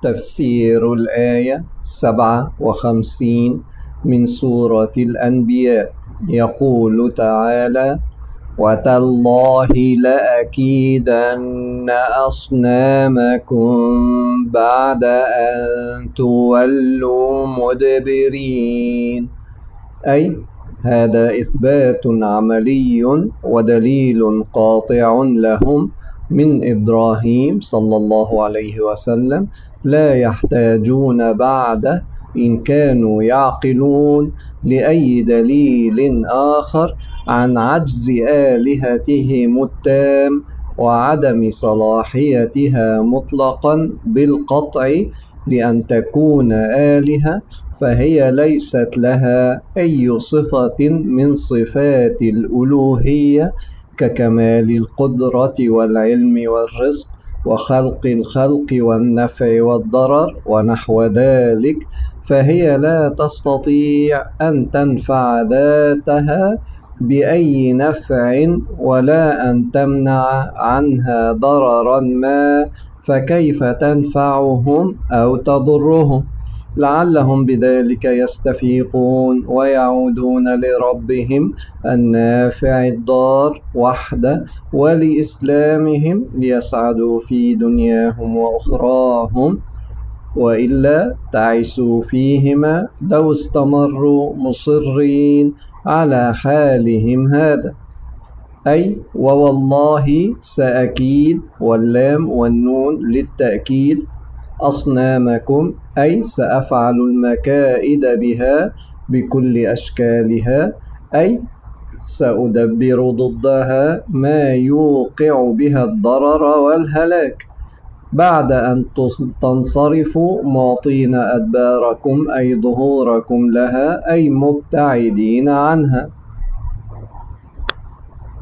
تفسير الآية 57 من سورة الأنبياء. يقول تعالى: وتالله لأكيدن أصنامكم بعد أن تولوا مدبرين. أي هذا إثبات عملي ودليل قاطع لهم من إبراهيم صلى الله عليه وسلم، لا يحتاجون بعده إن كانوا يعقلون لأي دليل آخر عن عجز آلهتهم التام وعدم صلاحيتها مطلقا بالقطع لأن تكون آلهة، فهي ليست لها أي صفة من صفات الألوهية ككمال القدرة والعلم والرزق وخلق الخلق والنفع والضرر ونحو ذلك، فهي لا تستطيع أن تنفع ذاتها بأي نفع ولا أن تمنع عنها ضررا ما، فكيف تنفعهم أو تضرهم؟ لعلهم بذلك يستفيقون ويعودون لربهم النافع الضار وحده ولإسلامهم ليسعدوا في دنياهم وأخراهم، وإلا تعسوا فيهما لو استمروا مصرين على حالهم هذا. أي ووالله سأكيد، واللام والنون للتأكيد، أصنامكم أي سأفعل المكائد بها بكل أشكالها، أي سأدبر ضدها ما يوقع بها الضرر والهلاك بعد أن تنصرفوا معطين أدباركم أي ظهوركم لها أي مبتعدين عنها.